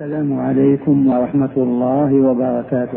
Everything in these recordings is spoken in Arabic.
السلام عليكم ورحمة الله وبركاته.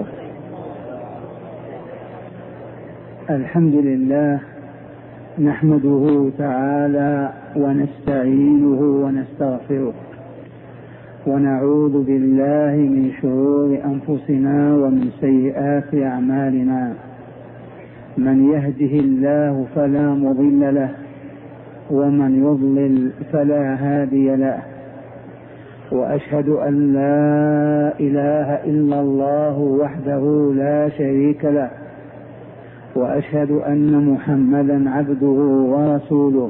الحمد لله نحمده تعالى ونستعينه ونستغفره ونعوذ بالله من شرور أنفسنا ومن سيئات أعمالنا. من يهده الله فلا مضل له ومن يضلل فلا هادي له، وأشهد أن لا إله إلا الله وحده لا شريك له، وأشهد أن محمدا عبده ورسوله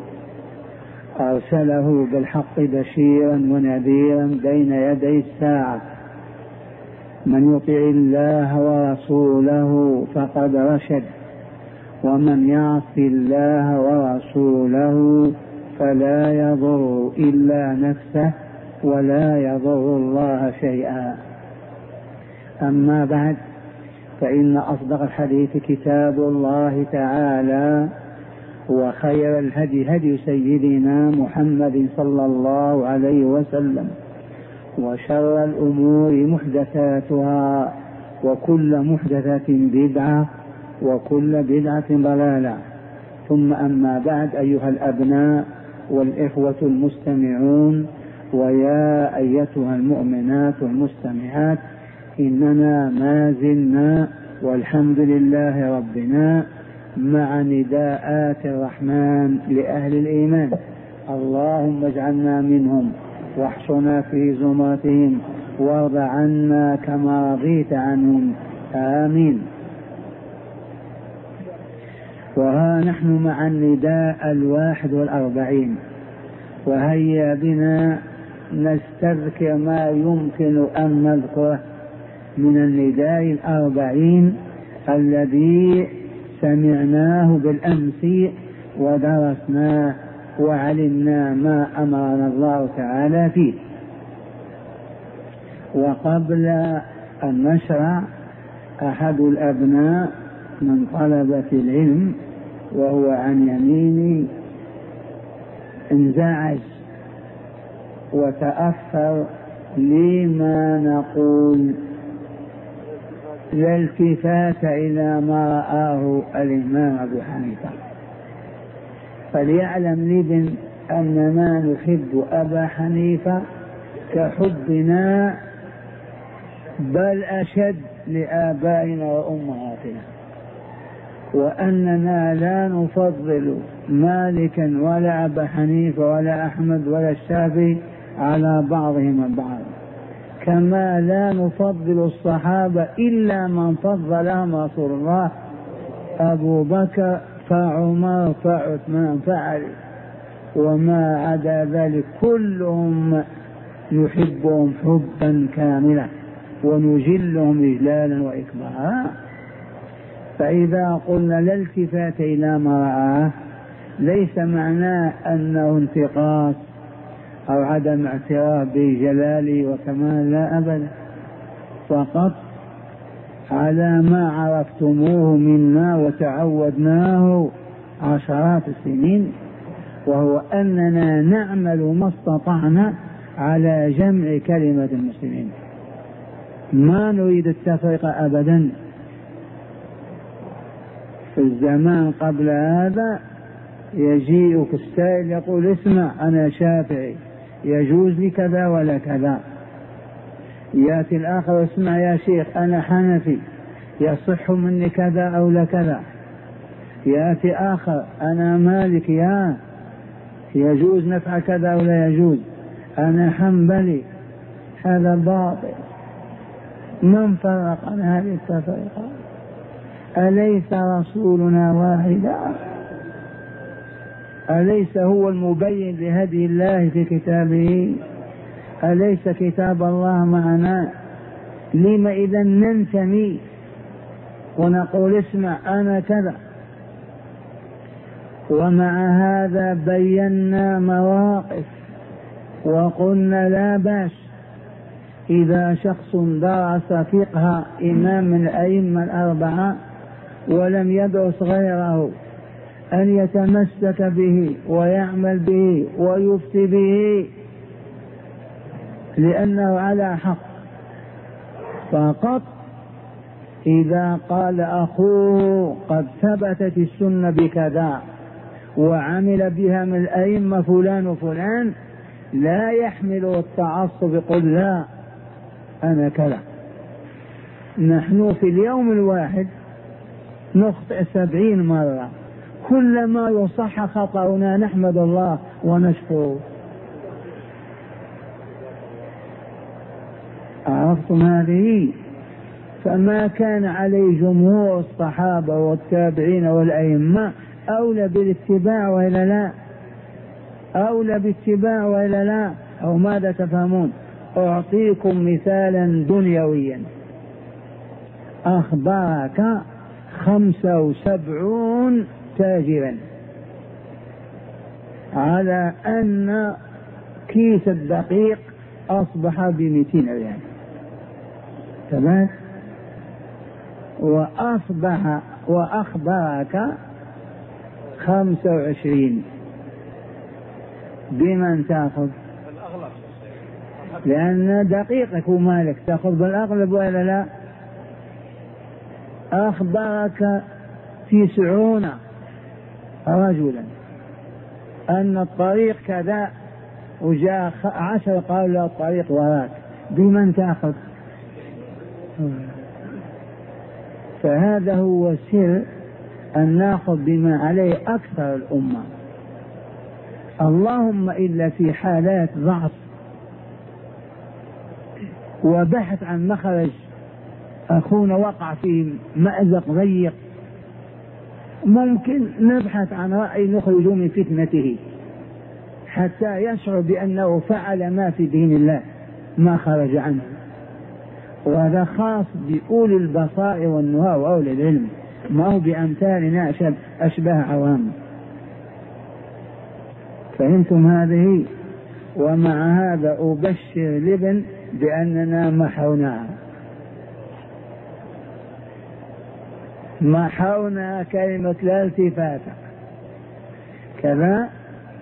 أرسله بالحق بشيرا ونذيرا بين يدي الساعة. من يطع الله ورسوله فقد رشد، ومن يعص الله ورسوله فلا يضر إلا نفسه ولا يضر الله شيئا. أما بعد، فإن أصدق الحديث كتاب الله تعالى، وخير الهدي هدي سيدنا محمد صلى الله عليه وسلم، وشر الأمور محدثاتها، وكل محدثة بدعة، وكل بدعة ضلالة. ثم أما بعد، أيها الأبناء والإخوة المستمعون، ويا أيتها المؤمنات والمستمعات، إننا ما زلنا والحمد لله ربنا مع نداءات الرحمن لأهل الإيمان. اللهم اجعلنا منهم واحشنا في زمرتهم وارض عنا كما رضيت عنهم، آمين. وها نحن مع النداء 41، وهيا بنا نستذكر ما يمكن أن نذكره من النداء 40 الذي سمعناه بالأمس ودرسناه وعلمنا ما أمرنا الله تعالى فيه. وقبل أن نشرع، أحد الأبناء من طلبة العلم وهو عن يميني انزعج وتأثر لما نقول لا التفات إلى ما رآه الإمام أبو حنيفة. فليعلم الابن أننا نحب أبا حنيفة كحبنا، بل أشد لآبائنا وأمهاتنا، وأننا لا نفضل مالكا ولا أبا حنيفة ولا أحمد ولا الشافعي على بعضهم البعض، كما لا نفضل الصحابة إلا من فضلهم رسول الله، أبو بكر فعمر فعثمان فعلي، وما عدا ذلك كلهم نحبهم حبا كاملا ونجلهم إجلالا وإكبارا. فإذا قلنا لا التفات إلى ما رآه، ليس معناه أنه انتقاص أو عدم اعتراف بجلاله وكمال، لا أبدا، فقط على ما عرفتموه منا وتعودناه عشرات السنين، وهو أننا نعمل ما استطعنا على جمع كلمة المسلمين، ما نريد التفرقة أبدا. في الزمان قبل هذا يجيء السائل يقول اسمع أنا شافعي يجوز لي كذا ولا كذا، يأتي الآخر اسمع يا شيخ أنا حنفي يصح مني كذا أو لا كذا، يأتي آخر أنا مالك يجوز نفع كذا أو لا يجوز، أنا حنبلي. هذا باطل. من فرق عن هذه التفرقة؟ أليس رسولنا واحدا؟ أليس هو المبين لهدي الله في كتابه؟ أليس كتاب الله معنا؟ لما إذا ننتمي ونقول اسمع أنا كذا؟ ومع هذا بينا مواقف وقلنا لا بأس إذا شخص درس فقه إمام من الأئمة الأربعة ولم يدرس غيره أن يتمسك به ويعمل به ويفتي به، لأنه على حق، فقط إذا قال أخوه قد ثبتت السنة بكذا وعمل بها من الأئمة فلان وفلان، لا يحمل التعصب يقول لا أنا كذا. نحن في اليوم الواحد نخطئ 70 مرة، كلما يصح خطأنا نحمد الله ونشكره. عرفتم هذه؟ فما كان عليه جمهور الصحابة والتابعين والأئمة أولى بالاتباع وإلا لا؟ أولى باتباع وإلا لا؟ أو ماذا تفهمون؟ أعطيكم مثالا دنيويا. أخبرك 75 تاجرا على أن كيس الدقيق أصبح ب200 ريال، تمام؟ وأخبرك 25، بمن تأخذ؟ لأن دقيقك ومالك تأخذ بالأغلب ولا لا؟ أخبرك 90 رجلا أن الطريق كذا، وجاء 10 قالوا لا الطريق وراك، بمن تأخذ؟ فهذا هو سر أن نأخذ بما عليه أكثر الأمة، اللهم إلا في حالات ضعف وبحث عن مخرج، أخونا وقع في مأزق ضيق، ممكن نبحث عن رأي نخرج من فتنته حتى يشعر بأنه فعل ما في دين الله ما خرج عنه، وهذا خاص بأولي البصائر والنهى وأولي العلم، ما هو بأمثالنا أشبه عوام. فهمتم هذه؟ ومع هذا أبشر لابن بأننا محونا كلمة لا التفات كذا.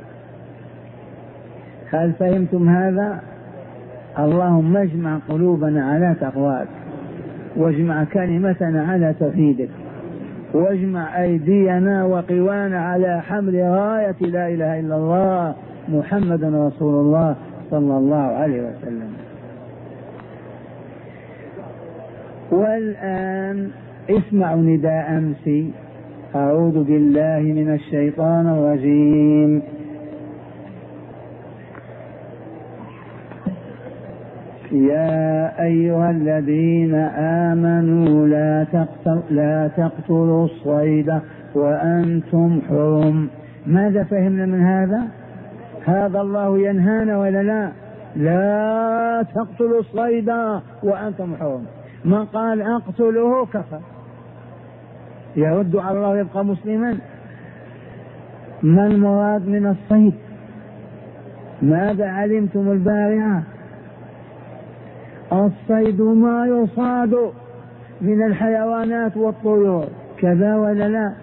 هل فهمتم هذا؟ اللهم اجمع قلوبنا على تقواك، واجمع كلمتنا على توحيدك، واجمع أيدينا وقوانا على حمل راية لا إله إلا الله محمد رسول الله صلى الله عليه وسلم. والآن اسمعوا نداء أمسي: أعوذ بالله من الشيطان الرجيم. يا أيها الذين آمنوا لا تقتلوا الصيد وأنتم حرم. ماذا فهمنا من هذا؟ هذا الله ينهانا ولا لا؟ لا تقتلوا الصيد وأنتم حرم. من قال أقتله كفر، يرد على الله يبقى مسلما. ما المراد من الصيد؟ ماذا علمتم البارعة؟ الصيد ما يصاد من الحيوانات والطيور، كذا ولا لا؟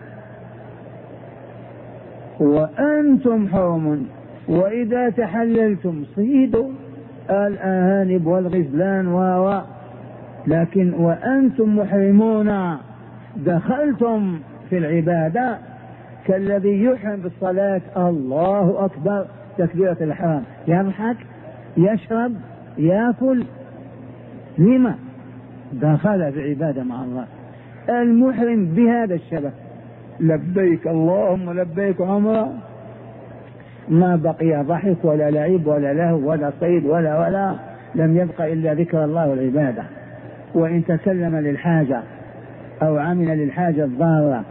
وأنتم حرم، وإذا تحللتم صيدوا الأهانب والغزلان لكن وأنتم محرمون دخلتم في العبادة كالذي يحرم بالصلاة الله أكبر تكبيرة الإحرام، يضحك يشرب يأكل، لما؟ دخل بعبادة مع الله. المحرم بهذا الشبه لبيك اللهم لبيك عمره، ما بقي ضحك ولا لعب ولا لهو ولا صيد ولا لم يبق إلا ذكر الله والعبادة. وإن تكلم للحاجة أو عمل للحاجة الضارة.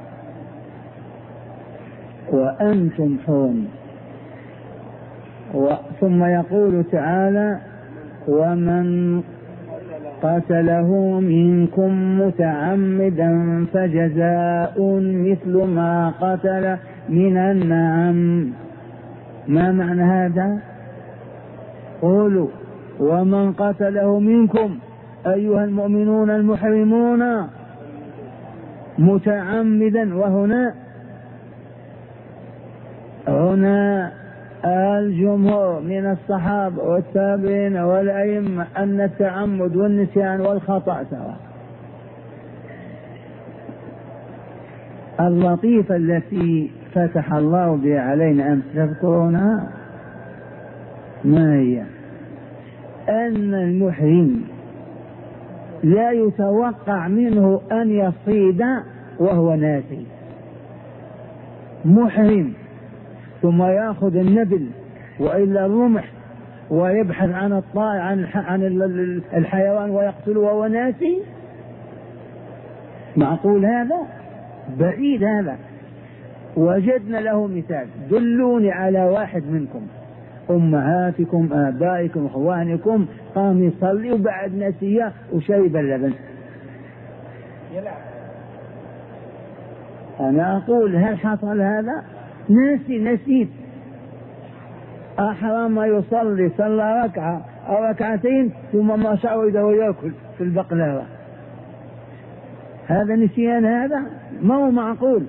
وأنتم حرم. ثم يقول تعالى: ومن قتله منكم متعمدا فجزاء مثل ما قتل من النعم. ما معنى هذا؟ قولوا: ومن قتله منكم أيها المؤمنون المحرمون متعمدا. وهنا الجمهور من الصحابة والتابعين والأئمة أن التعمد والنسيان والخطأ سواء. اللطيفة التي فتح الله بها علينا أن تذكرونها ما هي؟ أن المحرم لا يتوقع منه أن يصيد وهو ناسي. محرم ثم يأخذ النبل وإلا الرمح ويبحث عن الطائر عن الحيوان ويقتله وهو ناسي؟ معقول هذا؟ بعيد هذا. وجدنا له مثال. دلوني على واحد منكم، أمهاتكم آبائكم إخوانكم، قام يصلي وبعد نسيه وشرب اللبن. أنا أقول هل حصل هذا؟ نسيت. أحرم ما يصلي، صلى ركعة أو ركعتين ثم ما شعر إذا ويأكل في البقلاوة. هذا نسيان، هذا ما هو معقول.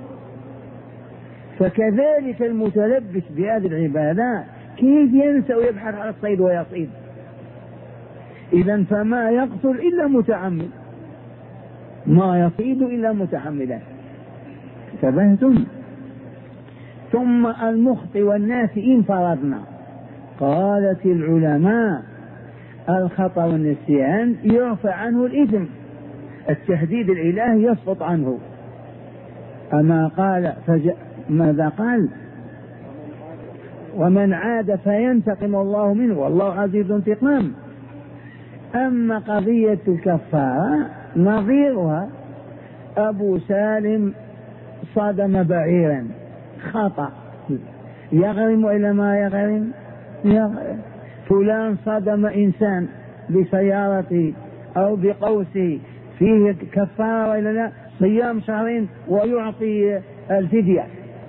فكذلك المتلبس بهذه العبادات كيف ينسى ويبحث عن الصيد ويصيد؟ إذن فما يقتل إلا متعمد، ما يصيد إلا متعمدا. انتبهتم؟ ثم المخطئ والناسئين فرضنا. قالت العلماء الخطأ والنسيان يرفع عنه الإثم، التهديد الإلهي يسقط عنه. أما قال ماذا قال؟ ومن عاد فينتقم الله منه والله عزيز انتقام. أما قضية الكفارة نظيرها أبو سالم صدم بعيرا خطأ، يغرم إلى ما يغرم. فلان صدم إنسان بسيارته أو بقوسه، فيه كفارة وإلا لا؟ صيام شهرين ويعطي الفدية.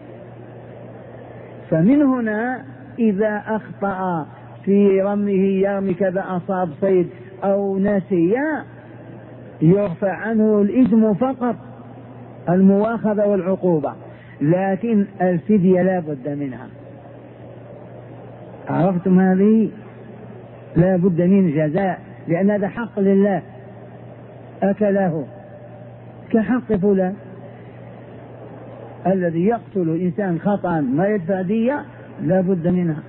فمن هنا إذا أخطأ في رميه يرمي كذا أصاب صيد أو نسي يرفع عنه الإثم فقط، المؤاخذة والعقوبة، لكن الفدية لا بد منها. عرفتم هذه؟ لا بد من جزاء، لأن هذا حق لله أكله كحق فلان. الذي يقتل إنسان خطأ ما يدفع دية لا بد منها.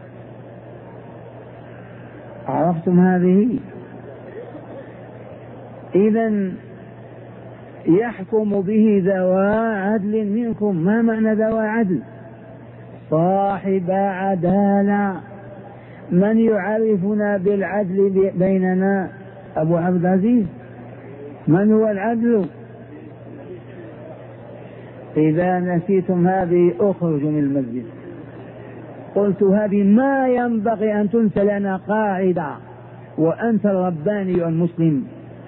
عرفتم هذه؟ إذن يحكم به ذوى عدل منكم. ما معنى ذوى عدل؟ صاحب عدالة. من يعرفنا بالعدل بيننا؟ أبو عبد العزيز، من هو العدل؟ إذا نسيتم هذه أخرجوا من المسجد. قلت هذه ما ينبغي أن تنسى لنا قاعدة، وأنت الرباني المسلم.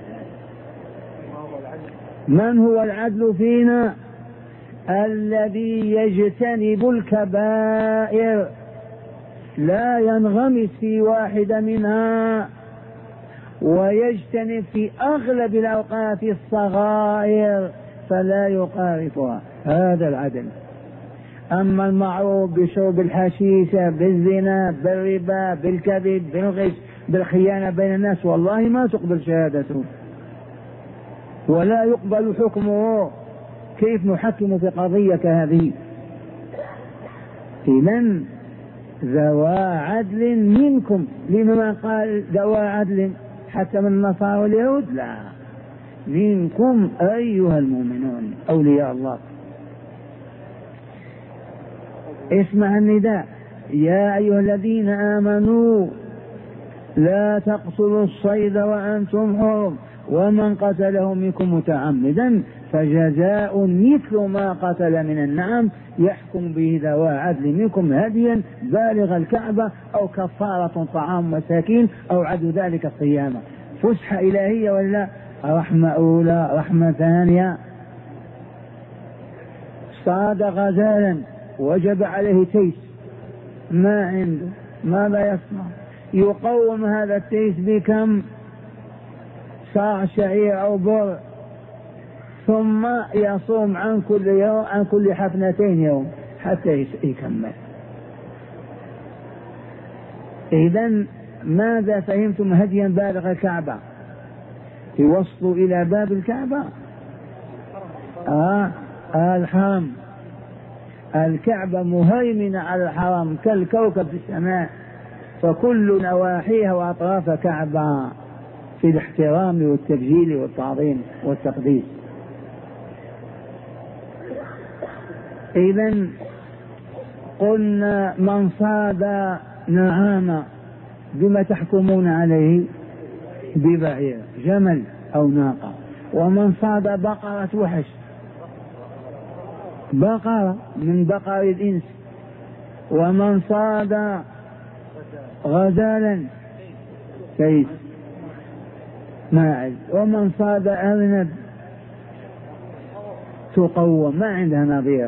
من هو العدل فينا؟ الذي يجتنب الكبائر، لا ينغمس في واحدة منها، ويجتنب في أغلب الأوقات الصغائر فلا يقارفها. هذا العدل. أما المعروف بشرب الحشيشة، بالزنا، بالربا، بالكذب، بالغش، بالخيانة بين الناس، والله ما تقبل شهادته ولا يقبل حكمه. كيف نحكم في قضية كهذه؟ إذن ذوى عدل منكم. لما قال ذوى عدل حتى من النصارى واليهود؟ لا، منكم أيها المؤمنون أولياء الله. اسمع النداء: يا أيها الذين آمنوا لا تقتلوا الصيد وأنتم حرم ومن قتله منكم متعمدا فجزاء مثل ما قتل من النعم يحكم به ذوى عدل منكم هديا بالغ الكعبة أو كفارة طعام مساكين أو عدل ذلك الصيامة. فسحة إلهية ولا رحمة أولى رحمة ثانية؟ صاد غزالا وجب عليه تيس، ما عنده، ماذا يصنع؟ يقوم هذا التيس بكم؟ صاع شعير أو بر، ثم يصوم عن كل يوم، عن كل حفنتين يوم حتى يكمل. إذن ماذا فهمتم هديا بالغ الكعبة؟ يوصلوا إلى باب الكعبة. الحرم، الكعبة مهيمنة على الحرم كالكوكب في السماء، فكل نواحيها وأطراف كعبة في الاحترام والتبجيل والتعظيم والتقديس. إذن قلنا من صاد نعامة بما تحكمون عليه؟ ببعير، جمل أو ناقة. ومن صاد بقرة وحش، بقرة من بقر الإنس. ومن صاد غزالا كيس ماعز. ومن صاد أرنب تقوم ما عندها نظير.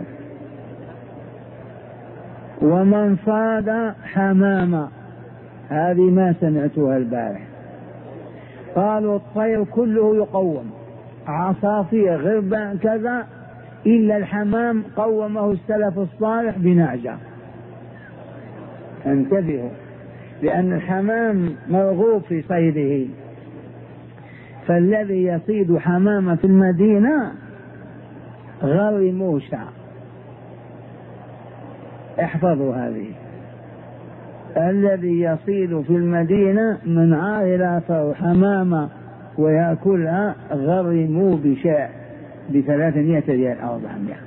ومن صاد حمامة، هذه ما سمعتها البارح. قالوا الطير كله يقوم، عصافير غربان كذا، إلا الحمام قومه السلف الصالح بنعجة. انتبهوا، لأن الحمام مرغوب في صيده، فالذي يصيد حمامة في المدينة غير موشع. احفظوا هذه، الذي يصيد في المدينة من عائلة حمامة ويأكلها غرموا بشاء ب300 ريال أو 400.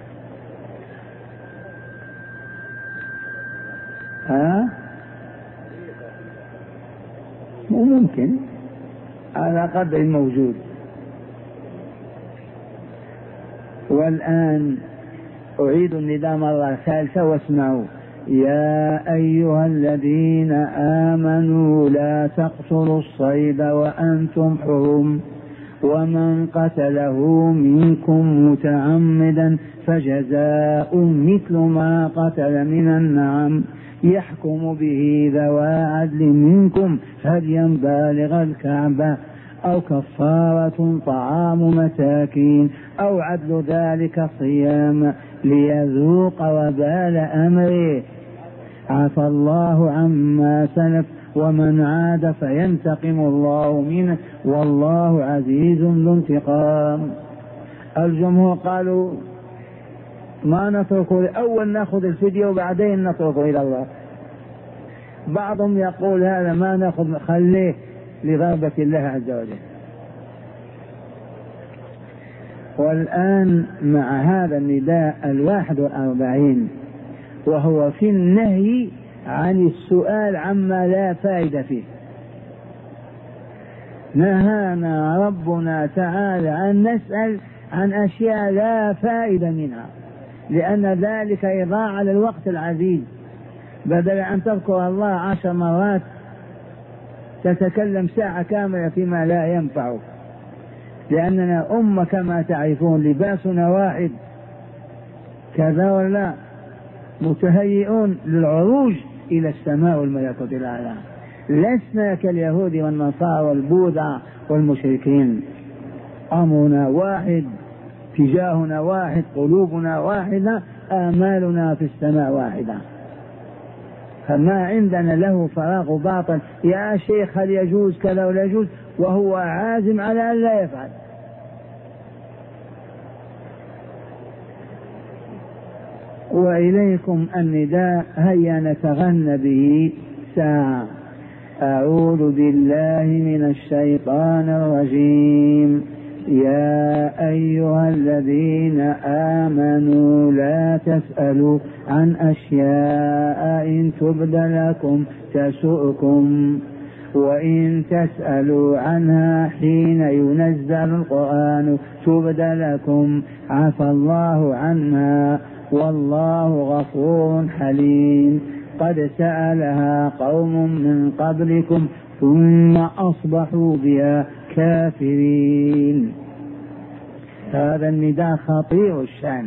ممكن على قدر الموجود. والآن أعيد النداء مرة ثالثة واسمعوا: يا أيها الذين آمنوا لا تقتلوا الصيد وأنتم حرم، ومن قتله منكم متعمدا فجزاء مثل ما قتل من النعم، يحكم به ذوى عدل منكم هديا بالغ الكعبة أو كفارة طعام مساكين أو عدل ذلك صيام ليذوق وبال أمره، عفى الله عما سلف ومن عاد فينتقم الله منه والله عزيز ذو انتقام. الجمهور قالوا ما نتركه، أول نأخذ الفدية وبعدين نتركه إلى الله. بعضهم يقول هذا ما نأخذ، خليه لغضب الله عز وجل. والآن مع هذا النداء 41 وهو في النهي عن السؤال عما لا فائدة فيه. نهانا ربنا تعالى أن نسأل عن أشياء لا فائدة منها، لأن ذلك إضاعة للوقت العزيز. بدل أن تذكر الله 10 مرات تتكلم ساعة كاملة فيما لا ينفعك، لأننا أمة كما تعرفون لباسنا واحد كذا ولا، متهيئون للعروج إلى السماء والملكوت الأعلى، لسنا كاليهود والنصارى والبوذا والمشركين. أمرنا واحد، اتجاهنا واحد، قلوبنا واحدة، آمالنا في السماء واحدة. فما عندنا له فراغ باطل يا شيخ هل يجوز كذا ولا يجوز وهو عازم على أن لا يفعل. وإليكم النداء، هيا نتغنى به ساعة. أعوذ بالله من الشيطان الرجيم. يا أيها الذين آمنوا لا تسألوا عن أشياء إن تبد لكم تسؤكم، وإن تسألوا عنها حين ينزل القرآن تبد لكم عفى الله عنها والله غفور حليم. قد سألها قوم من قبلكم ثم أصبحوا بها كافرين. هذا النداء خطير الشأن.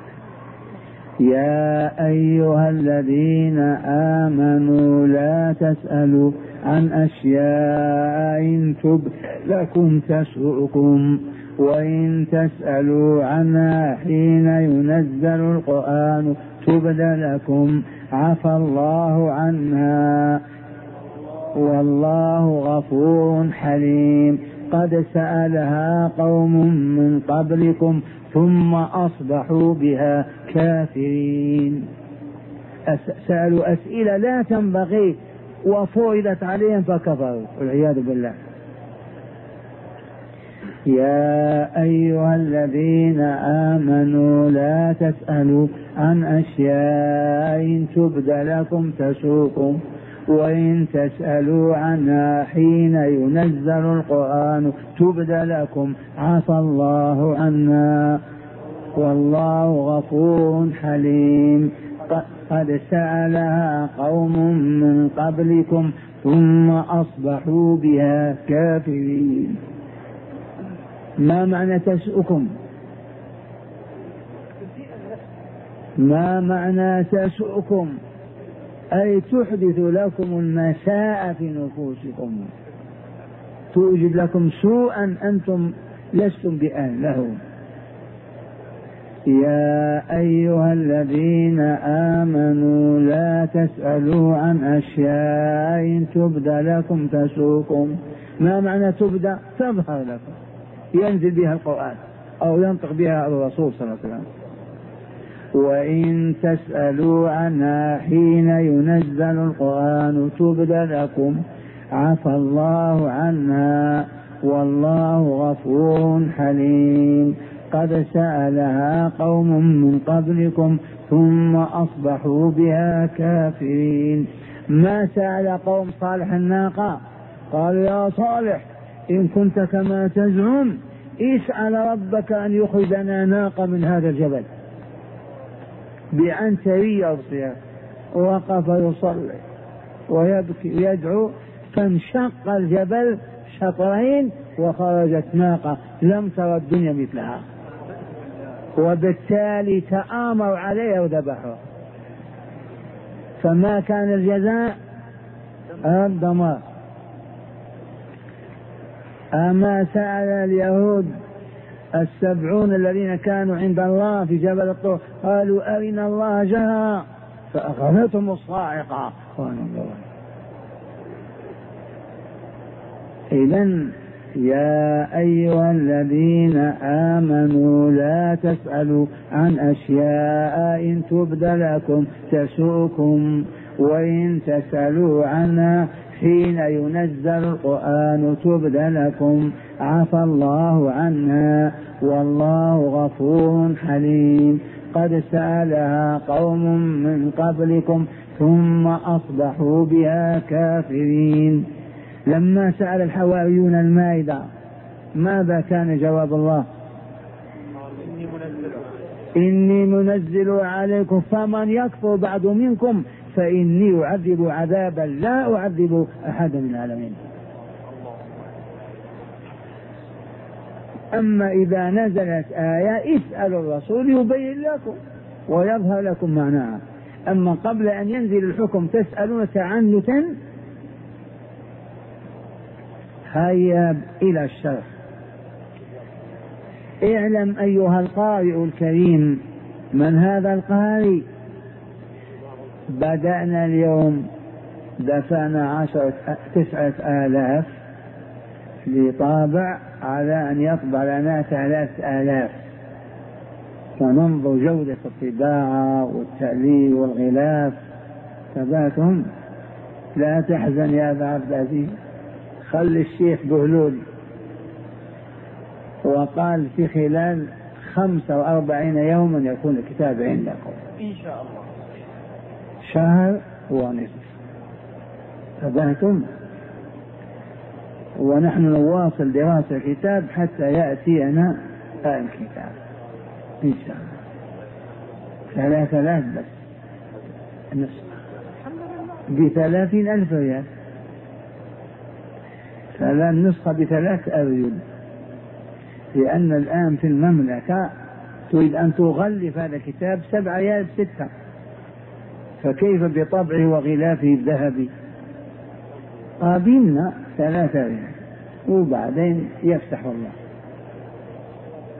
يا أيها الذين آمنوا لا تسألوا عن أشياء إن تبد لكم تسؤكم، وإن تسألوا عنها حين ينزل القرآن تبد لكم عفى الله عنها والله غفور حليم. قد سألها قوم من قبلكم ثم أصبحوا بها كافرين. سألوا أسئلة لا تنبغي وفرضت عليهم فكفروا والعياذ بالله. يا أيها الذين آمنوا لا تسألوا عن أشياء إن تبد لكم تسؤكم وإن تسألوا عنها حين ينزل القرآن تبد لكم عفى الله عنا والله غفور حليم. قد سألها قوم من قبلكم ثم أصبحوا بها كافرين. ما معنى تسؤكم؟ ما معنى تسؤكم؟ أي تحدث لكم المساء في نفوسكم، توجد لكم سوءا أنتم لستم بأهل له. يا أيها الذين آمنوا لا تسألوا عن أشياء إن تبد لكم تسؤكم. ما معنى تبدأ؟ تظهر لكم، ينزل بها القرآن أو ينطق بها الرسول صلى الله عليه وسلم. وإن تسألوا عنها حين ينزل القرآن تبد لكم عفى الله عنها والله غفور حليم. قد سألها قوم من قبلكم ثم أصبحوا بها كافرين. ما سأل قوم صالح الناقة؟ قالوا يا صالح إن كنت كما تزعم اسأل ربك أن يخرجنا ناقة من هذا الجبل بعنترية أوصيها. وقف يصلي ويبكي ويدعو فانشق الجبل شطرين وخرجت ناقة لم ترى الدنيا مثلها، وبالتالي تآمر عليها وذبحها. فما كان الجزاء؟ الدمار. أما سأل اليهود 70 الذين كانوا عند الله في جبل الطور قالوا أرنا الله جهرا فأخذتهم الصاعقة. إذن يا أيها الذين آمنوا لا تسألوا عن أشياء إن تبد لكم تسؤكم وإن تسألوا عنها حين ينزل القرآن تبد لكم عفى الله عنها والله غفور حليم. قد سألها قوم من قبلكم ثم أصبحوا بها كافرين. لما سأل الحواريون المائدة ماذا كان جواب الله؟ إني منزل عليكم فمن يكفر بعد منكم فإني أعذب عذابا لا أعذب أحدا من العالمين. أما إذا نزلت آية اسألوا الرسول يبين لكم ويظهر لكم معناها. أما قبل أن ينزل الحكم تسألون تعنتا. هيا إلى الشرح. اعلم أيها القارئ الكريم من هذا القارئ. بدأنا اليوم دفعنا 9,000 لطابع على أن يطبع لنا 3,000 وننظر جودة الطباعة والتأليف والغلاف. تبعتهم. لا تحزن يا أبا عبد العزيز، خلي الشيخ بهلول وقال في خلال 45 يوما يكون الكتاب عندكم إن شاء الله، شهر ونصف. تبعتم. ونحن نواصل دراسة الكتاب حتى يأتينا الكتاب إن شاء الله. 3,000 بس النصف ب30,000 ريال. فالنسخة ب3 أرجل، لأن الآن في المملكة تريد أن تغلف هذا الكتاب 7 ريال ب6، فكيف بطبعه وغلافه الذهبي؟ قابلنا 3 ريال وبعدين يفتح الله.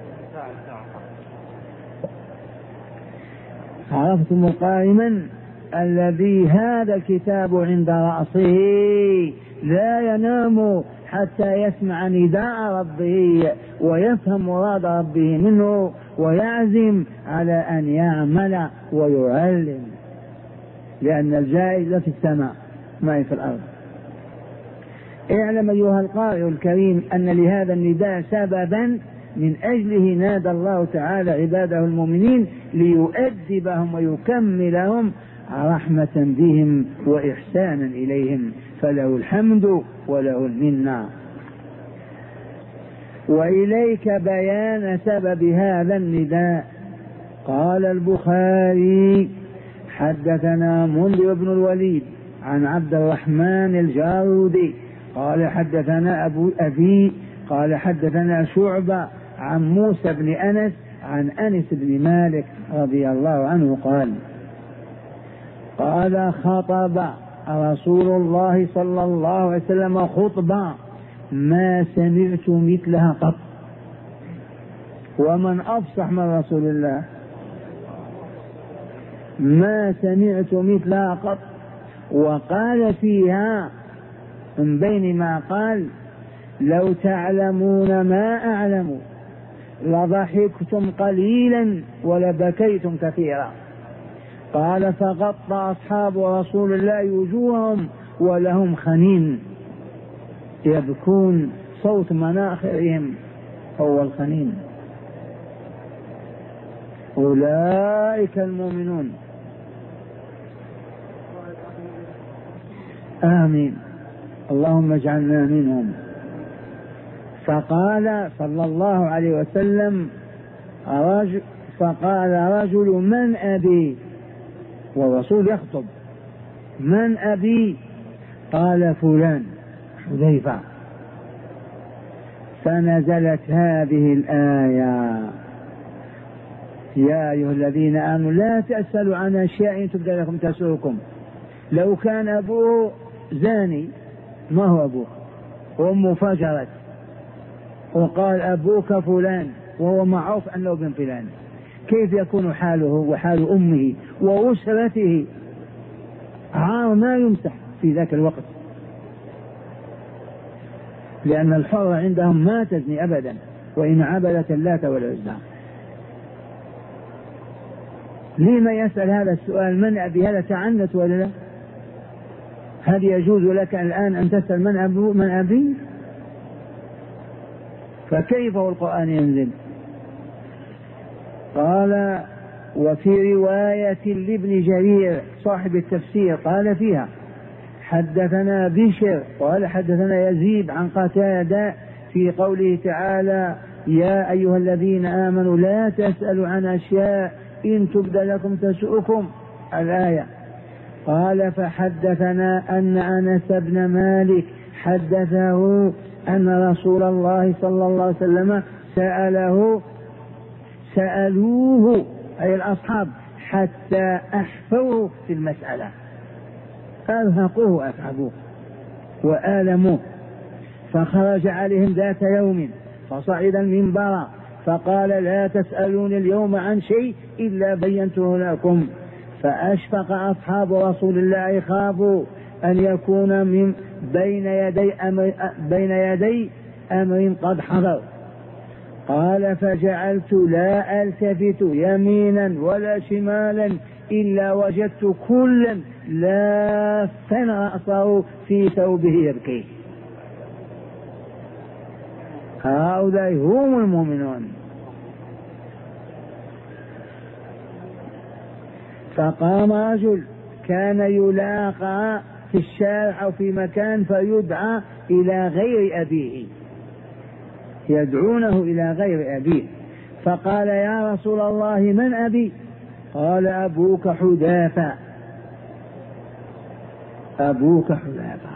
عرفتم قائما الذي هذا الكتاب عند رأسه لا ينام حتى يسمع نداء ربه ويفهم مراد ربه منه ويعزم على أن يعمل ويعلم، لأن الجائزة في السماء ما في الأرض. اعلم أيها القارئ الكريم أن لهذا النداء سببا من أجله نادى الله تعالى عباده المؤمنين ليؤدبهم ويكملهم رحمة بهم وإحسانا إليهم، فله الحمد وله المنة. وإليك بيان سبب هذا النداء. قال البخاري: حدثنا منذر بن الوليد عن عبد الرحمن الجارودي قال حدثنا أبي قال حدثنا شعبة عن موسى بن أنس عن أنس بن مالك رضي الله عنه قال خطب رسول الله صلى الله عليه وسلم خطبة ما سمعت مثلها قط. ومن أفصح من رسول الله؟ ما سمعت مثلها قط. وقال فيها من بين ما قال: لو تعلمون ما أعلم لضحكتم قليلا ولبكيتم كثيرا. قال: فغطى أصحاب رسول الله وجوههم ولهم خنين، يبكون، صوت مناخرهم هو الخنين. أولئك المؤمنون. آمين، اللهم اجعلنا منهم. فقال صلى الله عليه وسلم فقال رجل: من أبي؟ والرسول يخطب: من أبي؟ قال: فلان حذيفة. فنزلت هذه الآية: يا أيها الذين آمنوا لا تسألوا عن أشياء تبد لكم تسؤكم. لو كان أبوه زاني، ما هو أبوه؟ أمه فجرت وقال أبوك فلان وهو معروف أنه ابن فلان، كيف يكون حاله وحال أمه وأسرته؟ عار ما يمسح في ذاك الوقت، لأن الحر عندهم ما تزني أبدا وإن عبدت اللات والعزى. لما يسأل هذا السؤال من أبي؟ هذا تعنت ولا لا؟ هل يجوز لك الآن أن تسأل من أبي؟ فكيف القرآن ينزل؟ قال: وفي رواية لابن جرير صاحب التفسير قال فيها: حدثنا بشر قال حدثنا يزيد عن قتادة في قوله تعالى: يا أيها الذين آمنوا لا تسألوا عن أشياء إن تبد لكم تسؤكم، الآية. قال: فحدثنا أن أنس بن مالك حدثه أن رسول الله صلى الله عليه وسلم سألوه أي الأصحاب حتى أحفوه في المسألة، أرهقوه أتعبوه وآلموه، فخرج عليهم ذات يوم فصعد المنبر فقال: لا تسألون اليوم عن شيء إلا بينته لكم. فأشفق أصحاب رسول الله، خافوا أن يكون من بين يدي أمر قد حضر. قال: فجعلت لا ألتفت يمينا ولا شمالا إلا وجدت كلا لافا رأسه في ثوبه يبكي. هؤلاء هم المؤمنون. فقام رجل كان يلاقى في الشارع أو في مكان فيدعى إلى غير أبيه، يدعونه إلى غير أبيه، فقال: يا رسول الله من أبي؟ قال: أبوك حذافة. أبوك حذافة.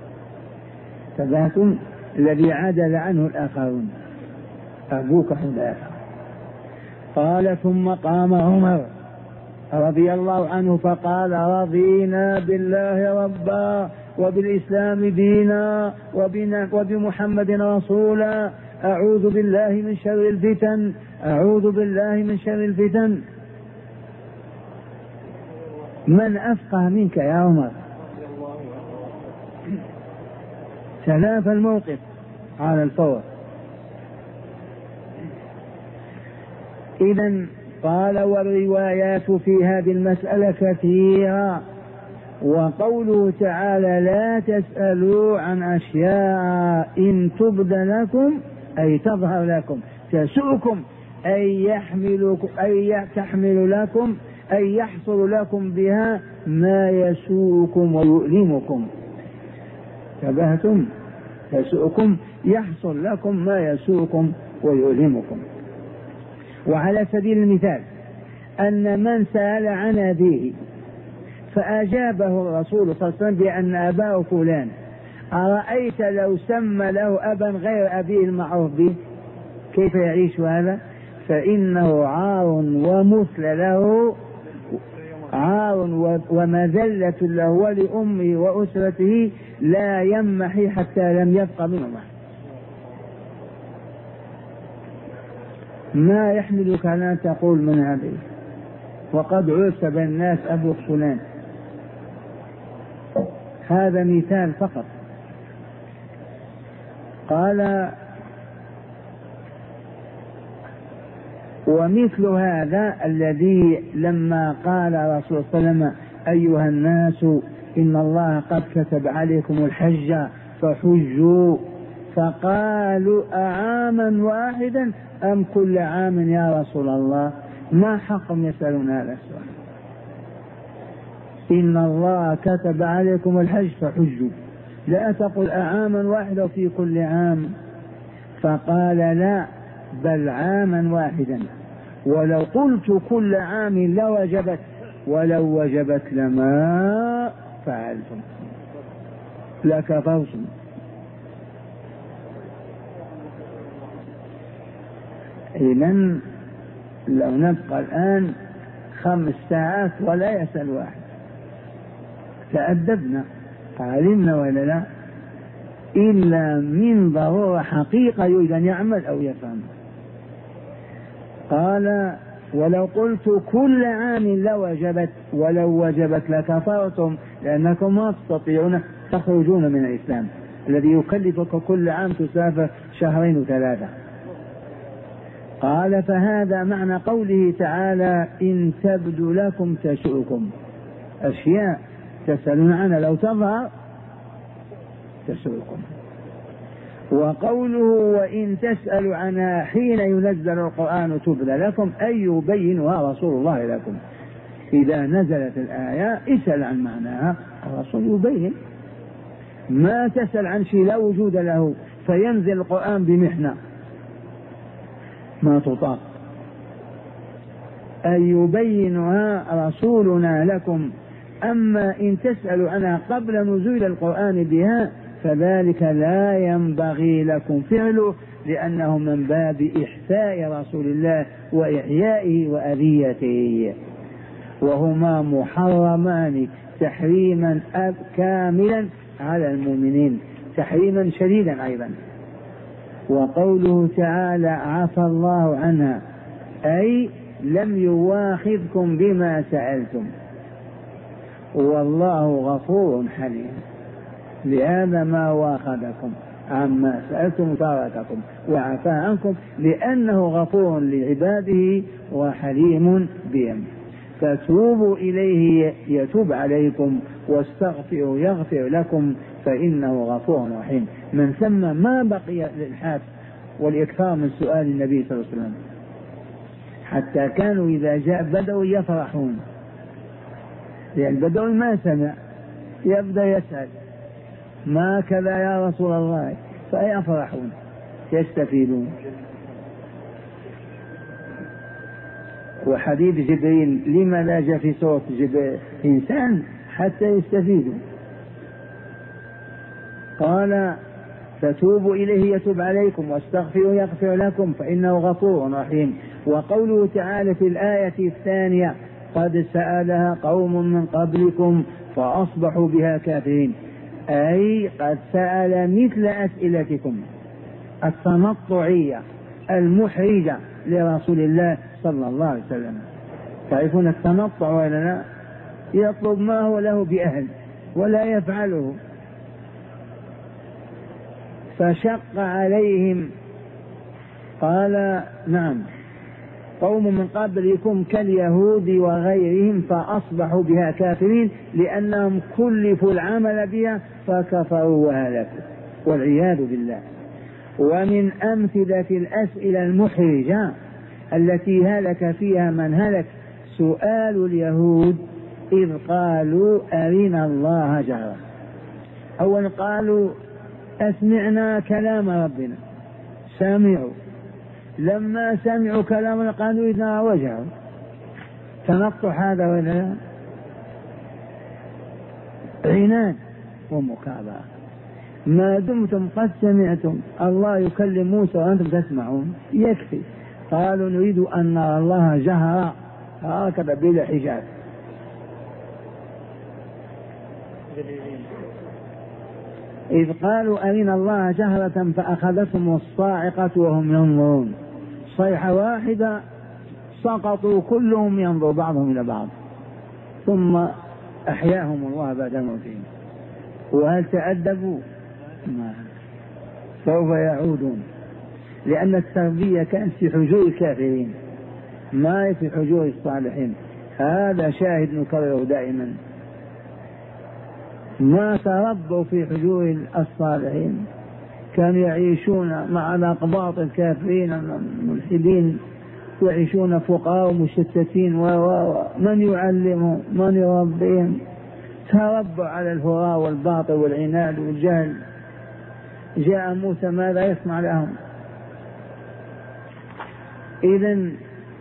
تبعتم الذي عدل عنه الآخرون، أبوك حذافة. قال: ثم قام عمر رضي الله عنه فقال: رضينا بالله ربا وبالإسلام دينا وبمحمد رسولا، أعوذ بالله من شر الفتن، أعوذ بالله من شر الفتن. من أفقه منك يا عمر؟ تلاف الموقف على الفور. إذن قال والروايات في هذه المسألة كثيرة. وقوله تعالى لا تسألوا عن أشياء إن تبد لكم أي تظهر لكم تسؤكم أي تحمل لكم أي يحصل لكم بها ما يسوءكم ويؤلمكم. تبهتم يسوءكم يحصل لكم ما يسوءكم ويؤلمكم. وعلى سبيل المثال أن من سأل عن أبيه فأجابه الرسول صلى الله عليه وسلم بأن أباه فلان، أرأيت لو سمى له أبا غير أبيه المعروف به كيف يعيش هذا؟ فإنه عار ومثل له، عار ومذلة له ولأمه وأسرته لا يمحي حتى لم يبق منهما. ما يحملك أن تقول من أبي وقد عرف بين الناس أبو فلان؟ هذا مثال فقط. قال ومثل هذا الذي لما قال رسول الله صلى الله عليه وسلم أيها الناس إن الله قد كتب عليكم الحج فحجوا، فقالوا أعاما واحدا أم كل عام يا رسول الله؟ ما حقهم يسألون هذا السؤال؟ إن الله كتب عليكم الحج فحجوا، لا تقل أعاما واحدا في كل عام. فقال لا بل عاما واحدا، ولو قلت كل عام لوجبت ولو وجبت لما فعلتم لكفرتم. إذن لو نبقى الآن 5 ساعات ولا يسأل واحد تأدبنا علمنا ولا لا، إلا من ضرورة حقيقة يريد أن يعمل أو يفهم. قال ولو قلت كل عام لوجبت ولو وجبت لكفرتم، لأنكم ما تستطيعون تخرجون من الإسلام الذي يكلفك كل عام تسافر 2 و3. قال فهذا معنى قوله تعالى إن تبد لكم تسؤكم، أشياء تسألون عنها لو تظهر تسؤكم. وقوله وإن تسأل عنها حين ينزل القرآن تبد لكم أي يبينها رسول الله لكم. إذا نزلت الآية اسأل عن معناها، الرسول يبين. ما تسأل عن شيء لا وجود له فينزل القرآن بمحنة ما تطاق. أي يبينها رسولنا لكم. أما إن تسأل عنها قبل نزول القرآن بها فذلك لا ينبغي لكم فعله، لأنه من باب إحساء رسول الله وإحيائه وأذيته، وهما محرمان تحريما كاملا على المؤمنين، تحريما شديدا أيضا. وقوله تعالى عفى الله عنها أي لم يواخذكم بما سألتم، والله غفور حليم، لهذا ما واخذكم عما سألتم تارككم وعفى عنكم، لأنه غفور لعباده وحليم بهم. فتوبوا إليه يتوب عليكم واستغفروا يغفر لكم فإنه غفور رحيم. من ثم ما بقي الإلحاح والإكثار من سؤال النبي صلى الله عليه وسلم، حتى كانوا إذا جاء بدوي يفرحون، لأن البدوي ما سمع يبدأ يسأل ما كذا يا رسول الله فيفرحون يستفيدون. وحديث جبريل لماذا جاء في صوت إنسان؟ حتى يستفيدوا. قال فتوبوا إليه يتوب عليكم واستغفروا يغفر لكم فإنه غفور رحيم. وقوله تعالى في الآية الثانية قد سألها قوم من قبلكم فأصبحوا بها كافرين، أي قد سأل مثل أسئلتكم التنطعية المحرجة لرسول الله صلى الله عليه وسلم. تعرفون التنطع ولا لا؟ يطلب ما هو له بأهل ولا يفعله. فشق عليهم. قال نعم قوم من قبلكم كاليهود وغيرهم فأصبحوا بها كافرين لأنهم كلفوا العمل بها فكفروا وهلكوا والعياذ بالله. ومن أمثلة الأسئلة المحرجة التي هلك فيها من هلك سؤال اليهود إذ قالوا أرنا الله جهرا. أول قالوا أسمعنا كلام ربنا، سمعوا، لما سمعوا كلامنا قالوا إذا وجهوا. تنطح هذا ولا لا؟ عناد ومكابرة. ما دمتم قد سمعتم الله يكلم موسى وأنتم تسمعون يكفي. قالوا نريد أن نرى الله جهرا هكذا بلا حجاب. إذ قالوا أرنا الله جهرة فأخذتهم الصاعقة وهم ينظرون، صيحة واحدة سقطوا كلهم ينظر بعضهم إلى بعض، ثم أحياهم الله بعد موتهم. وهل تأدبوا؟ ما سوف يعودون، لأن التربية كانت في حجور الكافرين ما في حجور الصالحين. هذا شاهد نكرره دائما، ما تربوا في حجور الصالحين، كانوا يعيشون مع الأقباط الكافرين الملحدين، يعيشون فقراء ومشتتين ومن يعلمهم من يربيهم. تربوا على الهراء والباطل والعناد والجهل. جاء موسى ماذا يصنع لهم؟ إذن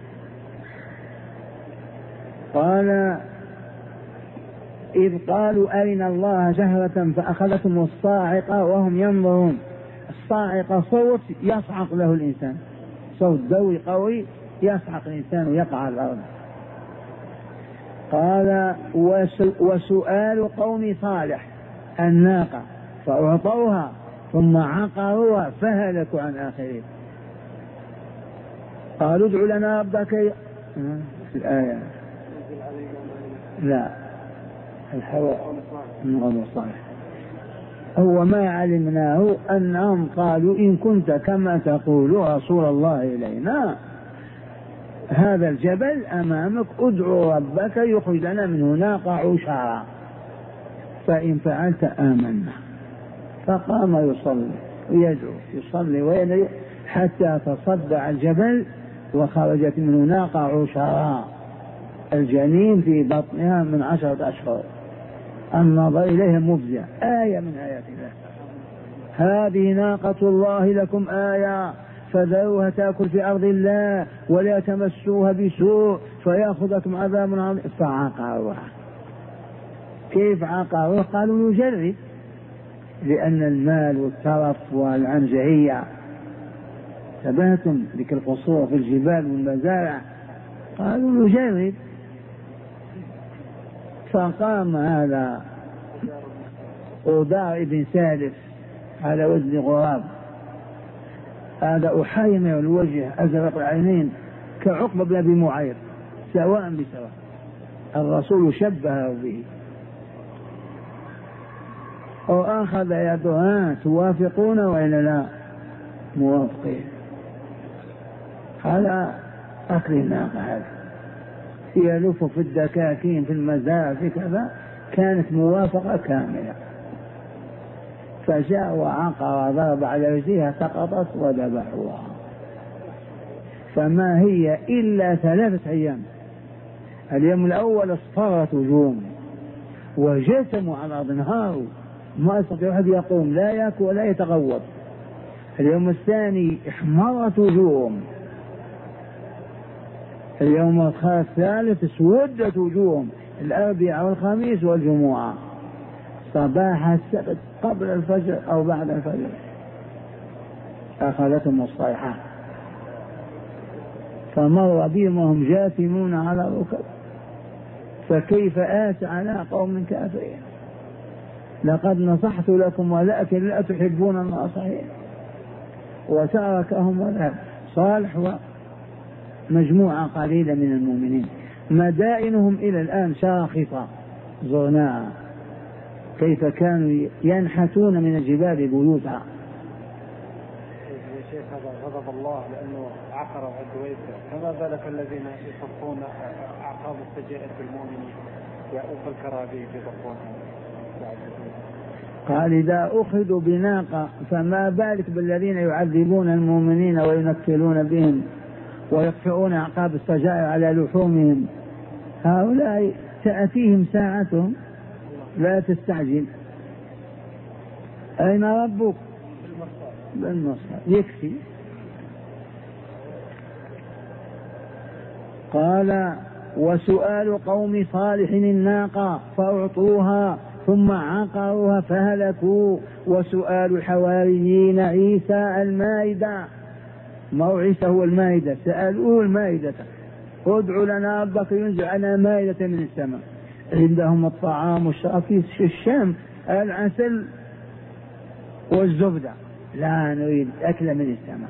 قال إذ قالوا أرنا الله جهرة فأخذتهم الصاعقة وهم ينظرون. الصاعقة صوت يصعق له الإنسان، صوت ذوي قوي يصعق الإنسان ويقع على الأرض. قال وسؤال قوم صالح الناقة فأعطوها ثم عقروها فهلكوا عن آخرين. قالوا ادع لنا ربك في الآية لا الحواء من قوم صالح. هو ما علمناه أنهم قالوا إن كنت كما تقول رسول الله إلينا هذا الجبل أمامك ادعو ربك يخرج لنا منه ناقة عشارا فإن فعلت آمنا. فقام يصلي ويدعو يصلي ويدعو حتى تصدع الجبل وخرجت منه ناقة عشارا، الجنين في بطنها من 10 أشهر، النظر إليها مفزع، آية من آيات الله. هذه ناقة الله لكم آية فذروها تأكل في أرض الله ولا تمسوها بسوء فيأخذكم عذاب عظيم. فعقروها. كيف عقروها؟ قالوا نجرب، لأن المال والترف والعنجهية تبهتم ذيك القصور في الجبال والمزارع، قالوا نجرب. فقام هذا أودار بن سالف على وزن غراب، هذا أحيمر الوجه أزرق العينين كعقبة بن أبي معيط سواء بسواء، الرسول شبهه به. وأخذ يدها توافقون وإلا لا؟ موافقين. على أكل الناقة هذا يلف في الدكاكين في المزارع في كذا، كانت موافقة كاملة. فجاء وعقر ضرب على رجلها سقطت وذبحوها. فما هي إلا 3 أيام. اليوم الأول اصفرت وجوههم وجسموا على الأرض انهاروا، ما يستطيع أحد يقوم لا يأكل ولا يتغوط. اليوم الثاني احمرت وجوههم. اليوم الثالث اسودت وجوههم، الأربعاء والخميس والجمعة، صباح السبت قبل الفجر أو بعد الفجر أخذتهم الصيحة فمر بهم وهم جاثمون على الركب. فكيف آسى على قوم كافرين؟ لقد نصحت لكم ولكن لا تحبون الناصحين. وتركهم وذهب. صالح ومجموعة قليلة من المؤمنين مدائنهم إلى الآن شاخصة زرناها كيف كانوا ينحتون من الجبال بيوتا. يا شيخ هذا غضب الله لأنه عقر الدويسة، فما بالك الذين يصفون أعقاب السجائر بالمؤمنين وفي الكرابيج يصفونها. قال إذا أخذوا بناقة فما بالك بالذين يعذبون المؤمنين وينكلون بهم ويطفئون أعقاب السجائر على لحومهم. هؤلاء تأتيهم ساعتهم لا تستعجل. أين ربك؟ بالمصر يكفي. قال وسؤال قوم صالح الناقة فأعطوها ثم عقروها فهلكوا، وسؤال الحواريين عيسى المائدة، ما هو عيسى هو المائدة، سألوه المائدة ادعوا لنا ربك ينزل على مائدة من السماء. عندهم الطعام والشراب في الشام العسل والزبدة، لا نريد أكل من السماء.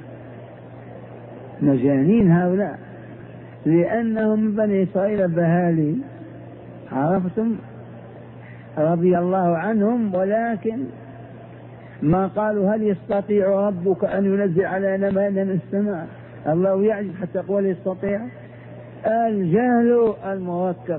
مجانين هؤلاء، لأنهم من بني إسرائيل بهالي، عرفتم، رضي الله عنهم، ولكن ما قالوا هل يستطيع ربك أن ينزل علينا مائدة من السماء؟ الله يعجز حتى يقول يستطيع. الجهل المركب.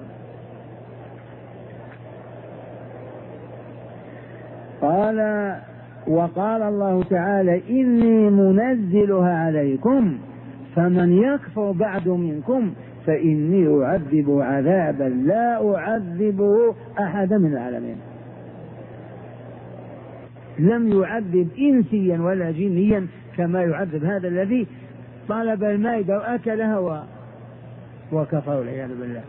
قال وقال الله تعالى إني منزلها عليكم فمن يكفر بعد منكم فإني أعذب عذابا لا أعذبه أحد من العالمين. لم يعذب إنسيا ولا جنيا كما يعذب هذا الذي طلب المائدة وأكلها وكفر والعياذ بالله.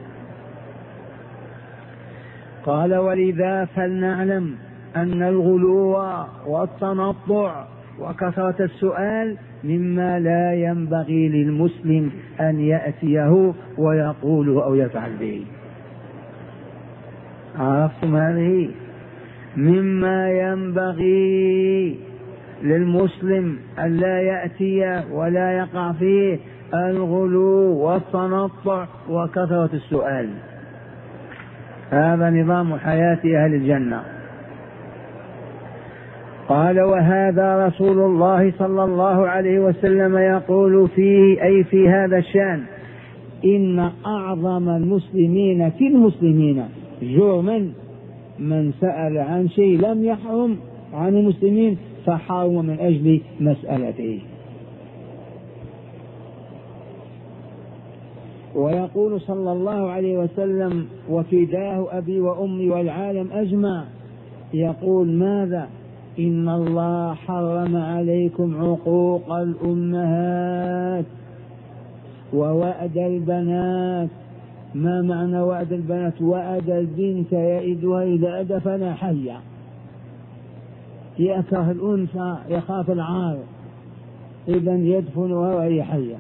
قال ولذا فلنعلم أن الغلو والتنطع وكثرة السؤال مما لا ينبغي للمسلم أن يأتيه ويقوله أو يفعل به. عرفتم هذه؟ مما ينبغي للمسلم أن لا يأتي ولا يقع فيه الغلو والتنطع وكثرة السؤال. هذا نظام حياة أهل الجنة. قال وهذا رسول الله صلى الله عليه وسلم يقول فيه أي في هذا الشأن إن أعظم المسلمين في المسلمين جرما من سأل عن شيء لم يحرم عن المسلمين فحرم من أجل مسألته. ويقول صلى الله عليه وسلم وفداه أبي وأمي والعالم أجمع، يقول ماذا؟ إن الله حرم عليكم عقوق الأمهات ووأد البنات. ما معنى وأد البنات؟ وأد البنت يئدها إذا أدفن حيا، يكره الأنثى يخاف العار إذا يدفنها وهي حية،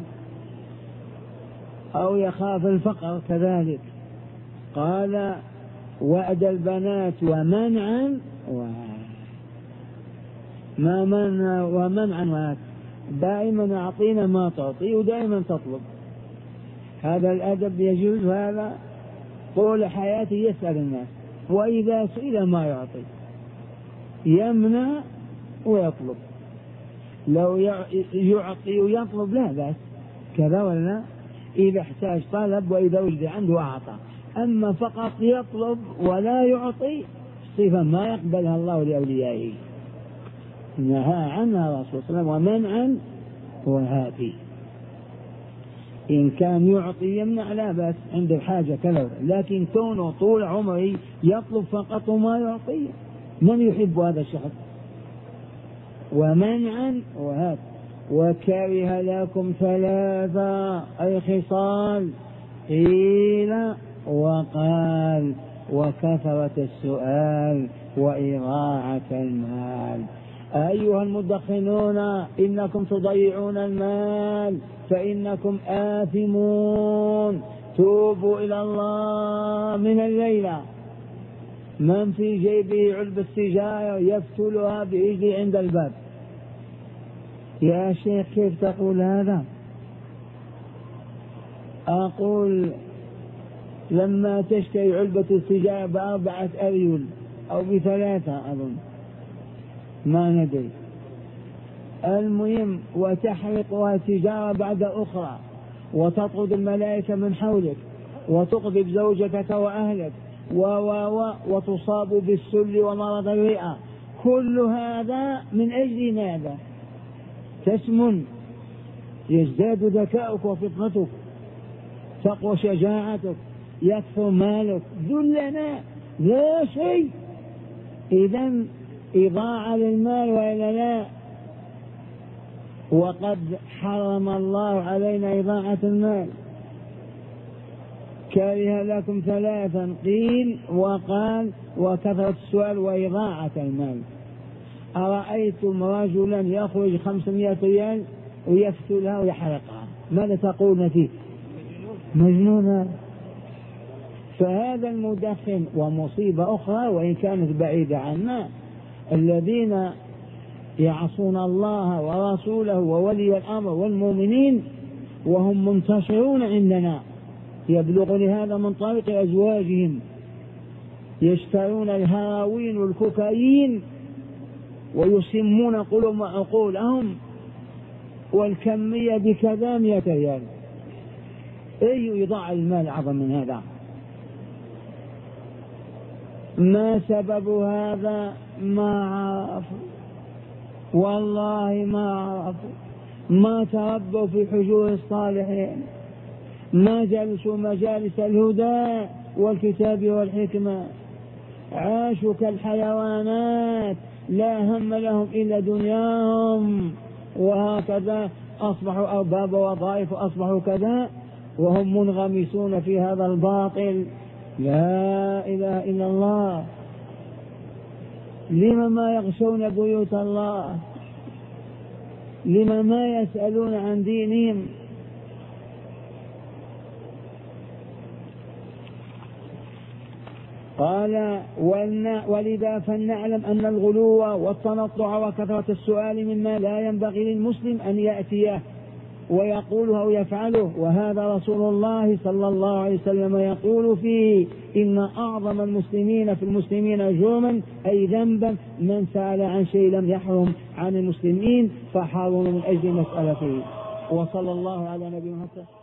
أو يخاف الفقر كذلك. قال وأد البنات ومنعا ومنعا دائما أعطينا ما تعطي ودائما تطلب. هذا الأدب يجوز؟ هذا طول حياته يسأل الناس، وإذا سئل ما يعطي، يمنع ويطلب. لو يعطي ويطلب لا بأس، كذا ولا إذا احتاج طلب وإذا وجد عنده أعطى. أما فقط يطلب ولا يعطي صفة ما يقبلها الله لأوليائه، نهى عنها رسول الله صلى الله عليه وسلم ومنعا وهاتي. إن كان يعطي يمنع لا بأس عند الحاجة كذا، لكن كونه طول عمره يطلب فقط وما يعطي، من يحب هذا الشخص؟ ومنعا وهات. وكره لكم ثلاثة أي خصال قيل وقال وكثرة السؤال وإضاعة المال. أيها المدخنون إنكم تضيعون المال فإنكم آثمون، توبوا إلى الله من الليلة. من في جيبه علبة سجاير يفتلها بإيده عند الباب. يا شيخ كيف تقول هذا؟ أقول لما تشتري علبة السجارة ب4 أريل أو ب3 أظن ما ندري، المهم وتحرقها سجارة بعد أخرى وتطرد الملائكة من حولك وتغضب زوجتك وأهلك وتصاب بالسل ومرض الرئة، كل هذا من أجل ماذا؟ تسمن، يزداد ذكاؤك وفطنتك، تقوى شجاعتك، يكثر مالك، ذلنا لا شيء. إذن إضاعة للمال وإلا لا؟ وقد حرم الله علينا إضاعة المال، كره لكم 3 قيل وقال وكثرة السؤال وإضاعة المال. أرأيتم رجلا يخرج 500 ريال ويفتلها ويحرقها، ماذا تقولون فيه؟ مجنون. فهذا المدخن. ومصيبة أخرى وإن كانت بعيدة عنا، الذين يعصون الله ورسوله وولي الأمر والمؤمنين وهم منتشرون عندنا، يبلغ هذا من طريق أزواجهم، يشترون الهراوين والكوكايين ويسمون عقولهم، والكمية بكذا 100 ريال. أي إضاعة المال أعظم من هذا؟ ما سبب هذا؟ ما عرفوا، والله ما عرفوا، ما تربوا في حجور الصالحين، ما جلسوا مجالس الهدى والكتاب والحكمة، عاشوا كالحيوانات لا هم لهم إلا دنياهم، وهكذا أصبحوا أرباب وظائف، أصبحوا كذا وهم منغمسون في هذا الباطل. لا إله إلا الله. لما ما يغشون بيوت الله؟ لما ما يسألون عن دينهم؟ قال ولذا فلنعلم أن الغلو والتنطع وكثرة السؤال مما لا ينبغي للمسلم أن يأتيه ويقوله أو يفعله، وهذا رسول الله صلى الله عليه وسلم يقول فيه: إن أعظم المسلمين في المسلمين جرما أي ذنبا من سأل عن شيء لم يحرم عن المسلمين فحرم من أجل مسألته. وصلى الله على نبينا محمد.